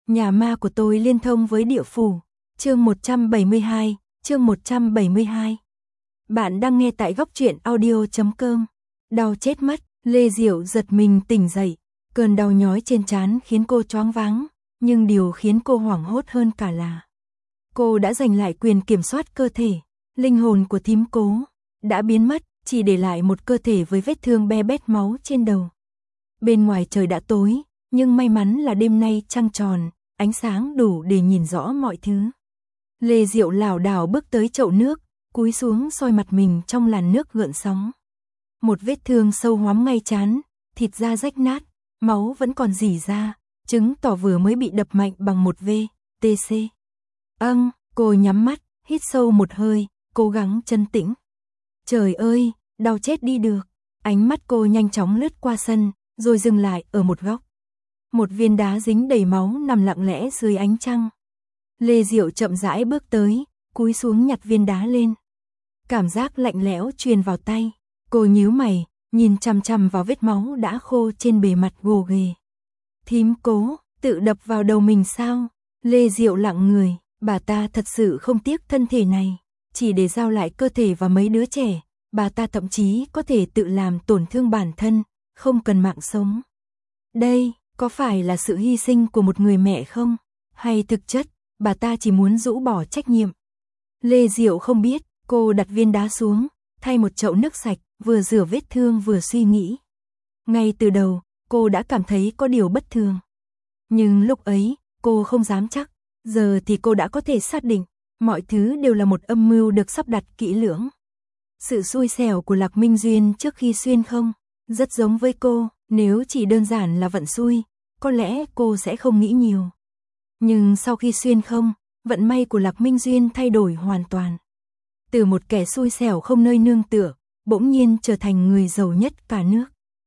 Nhà ma của tôi liên thông với địa phủ. Chương 172, chương 172. Bạn đang nghe tại góc truyện audio.com. Đau chết mất, Lê Diệu giật mình tỉnh dậy. Cơn đau nhói trên trán khiến cô choáng váng, nhưng điều khiến cô hoảng hốt hơn cả là cô đã giành lại quyền kiểm soát cơ thể. Linh hồn của thím Cố đã biến mất, chỉ để lại một cơ thể với vết thương be bét máu trên đầu. Bên ngoài trời đã tối, nhưng may mắn là đêm nay trăng tròn, ánh sáng đủ để nhìn rõ mọi thứ. Lê Diệu lảo đảo bước tới chậu nước, cúi xuống soi mặt mình trong làn nước gợn sóng. Một vết thương sâu hoắm ngay trán, thịt da rách nát, máu vẫn còn rỉ ra, chứng tỏ vừa mới bị đập mạnh bằng một VTC. Cô nhắm mắt, hít sâu một hơi, cố gắng trấn tĩnh. Trời ơi, đau chết đi được. Ánh mắt cô nhanh chóng lướt qua sân, rồi dừng lại ở một góc. Một viên đá dính đầy máu nằm lặng lẽ dưới ánh trăng. Lê Diệu chậm rãi bước tới, cúi xuống nhặt viên đá lên. Cảm giác lạnh lẽo truyền vào tay. Cô nhíu mày, nhìn chằm chằm vào vết máu đã khô trên bề mặt gồ ghề. Thím Cố, tự đập vào đầu mình sao? Lê Diệu lặng người, bà ta thật sự không tiếc thân thể này. Chỉ để giao lại cơ thể và mấy đứa trẻ, bà ta thậm chí có thể tự làm tổn thương bản thân, không cần mạng sống. Đây, có phải là sự hy sinh của một người mẹ không? Hay thực chất, bà ta chỉ muốn rũ bỏ trách nhiệm? Lê Diệu không biết, cô đặt viên đá xuống, thay một chậu nước sạch, vừa rửa vết thương vừa suy nghĩ. Ngay từ đầu, cô đã cảm thấy có điều bất thường. Nhưng lúc ấy, cô không dám chắc. Giờ thì cô đã có thể xác định, mọi thứ đều là một âm mưu được sắp đặt kỹ lưỡng. Sự xui xẻo của Lạc Minh Duyên trước khi xuyên không, rất giống với cô, nếu chỉ đơn giản là vận xui, có lẽ cô sẽ không nghĩ nhiều. Nhưng sau khi xuyên không, vận may của Lạc Minh Duyên thay đổi hoàn toàn. Từ một kẻ xui xẻo không nơi nương tựa, bỗng nhiên trở thành người giàu nhất cả nước.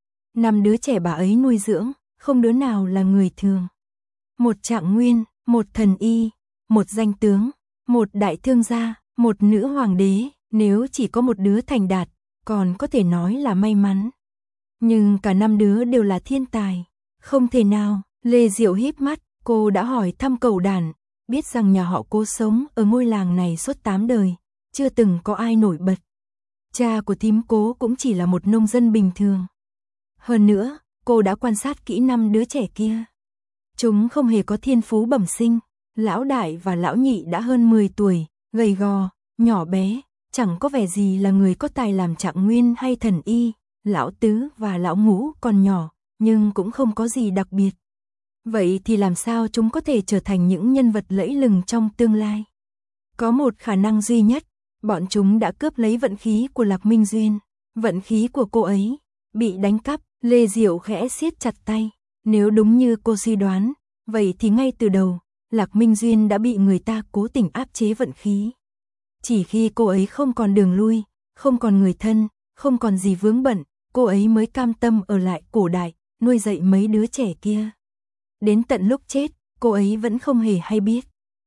5 đứa trẻ bà ấy nuôi dưỡng, không đứa nào là người thường. Một trạng nguyên, một thần y, một danh tướng, một đại thương gia, một nữ hoàng đế, nếu chỉ có một đứa thành đạt, còn có thể nói là may mắn. Nhưng cả 5 đứa đều là thiên tài, không thể nào. Lê Diệu híp mắt, cô đã hỏi thăm cẩu đàn, biết rằng nhà họ Cố sống ở ngôi làng này suốt 8 đời, chưa từng có ai nổi bật. Cha của thím Cố cũng chỉ là một nông dân bình thường. Hơn nữa, cô đã quan sát kỹ 5 đứa trẻ kia. Chúng không hề có thiên phú bẩm sinh. Lão đại và lão nhị đã hơn 10 tuổi, gầy gò, nhỏ bé, chẳng có vẻ gì là người có tài làm trạng nguyên hay thần y. Lão tứ và lão ngũ còn nhỏ, nhưng cũng không có gì đặc biệt. Vậy thì làm sao chúng có thể trở thành những nhân vật lẫy lừng trong tương lai? Có một khả năng duy nhất, bọn chúng đã cướp lấy vận khí của Lạc Minh Duyên. Vận khí của cô ấy bị đánh cắp. Lê Diệu khẽ siết chặt tay. Nếu đúng như cô suy đoán, vậy thì ngay từ đầu, Lạc Minh Duyên đã bị người ta cố tình áp chế vận khí. Chỉ khi cô ấy không còn đường lui, không còn người thân, không còn gì vướng bận, cô ấy mới cam tâm ở lại cổ đại, nuôi dạy mấy đứa trẻ kia. Đến tận lúc chết, cô ấy vẫn không hề hay biết.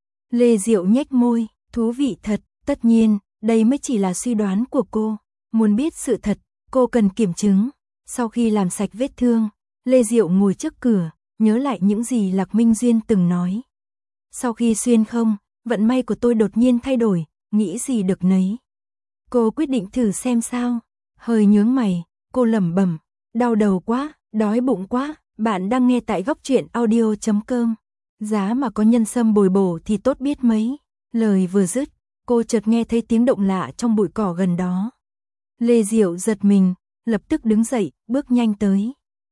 Lê Diệu nhếch môi, thú vị thật, tất nhiên, đây mới chỉ là suy đoán của cô. Muốn biết sự thật, cô cần kiểm chứng. Sau khi làm sạch vết thương, Lê Diệu ngồi trước cửa, nhớ lại những gì Lạc Minh Duyên từng nói. Sau khi xuyên không, vận may của tôi đột nhiên thay đổi, nghĩ gì được nấy. Cô quyết định thử xem sao. Hơi nhướng mày, cô lẩm bẩm, đau đầu quá, đói bụng quá. Bạn đang nghe tại góc truyện audio.com. Giá mà có nhân sâm bồi bổ thì tốt biết mấy. Lời vừa dứt, cô chợt nghe thấy tiếng động lạ trong bụi cỏ gần đó. Lê Diệu giật mình, lập tức đứng dậy, bước nhanh tới.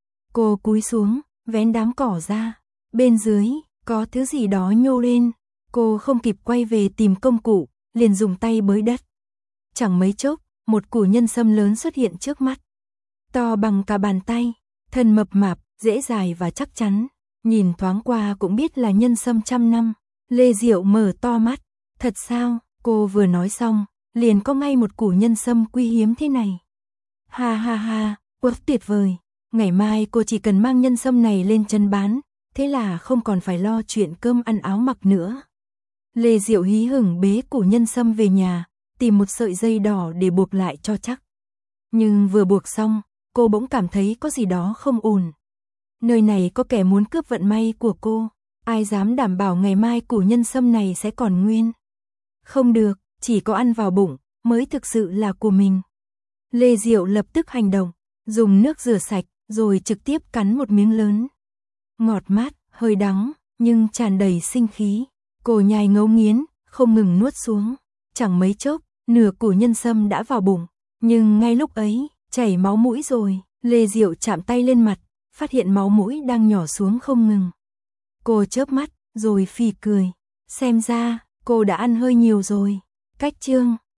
Cô cúi xuống, vén đám cỏ ra. Bên dưới, có thứ gì đó nhô lên. Cô không kịp quay về tìm công cụ, liền dùng tay bới đất. Chẳng mấy chốc, một củ nhân sâm lớn xuất hiện trước mắt. To bằng cả bàn tay, thân mập mạp, dễ dài và chắc chắn. Nhìn thoáng qua cũng biết là nhân sâm trăm năm. Lê Diệu mở to mắt. Thật sao? Cô vừa nói xong, liền có ngay một củ nhân sâm quý hiếm thế này. Ha ha ha, quá tuyệt vời. Ngày mai cô chỉ cần mang nhân sâm này lên chân bán, thế là không còn phải lo chuyện cơm ăn áo mặc nữa. Lê Diệu hí hửng bế củ nhân sâm về nhà, tìm một sợi dây đỏ để buộc lại cho chắc. Nhưng vừa buộc xong, cô bỗng cảm thấy có gì đó không ổn. Nơi này có kẻ muốn cướp vận may của cô. Ai dám đảm bảo ngày mai củ nhân sâm này sẽ còn nguyên? Không được, chỉ có ăn vào bụng mới thực sự là của mình. Lê Diệu lập tức hành động, dùng nước rửa sạch, rồi trực tiếp cắn một miếng lớn. Ngọt mát, hơi đắng, nhưng tràn đầy sinh khí. Cô nhai ngấu nghiến, không ngừng nuốt xuống. Chẳng mấy chốc, nửa củ nhân sâm đã vào bụng. Nhưng ngay lúc ấy, chảy máu mũi rồi. Lê Diệu chạm tay lên mặt, phát hiện máu mũi đang nhỏ xuống không ngừng. Cô chớp mắt, rồi phì cười. Xem ra, cô đã ăn hơi nhiều rồi. Cách chương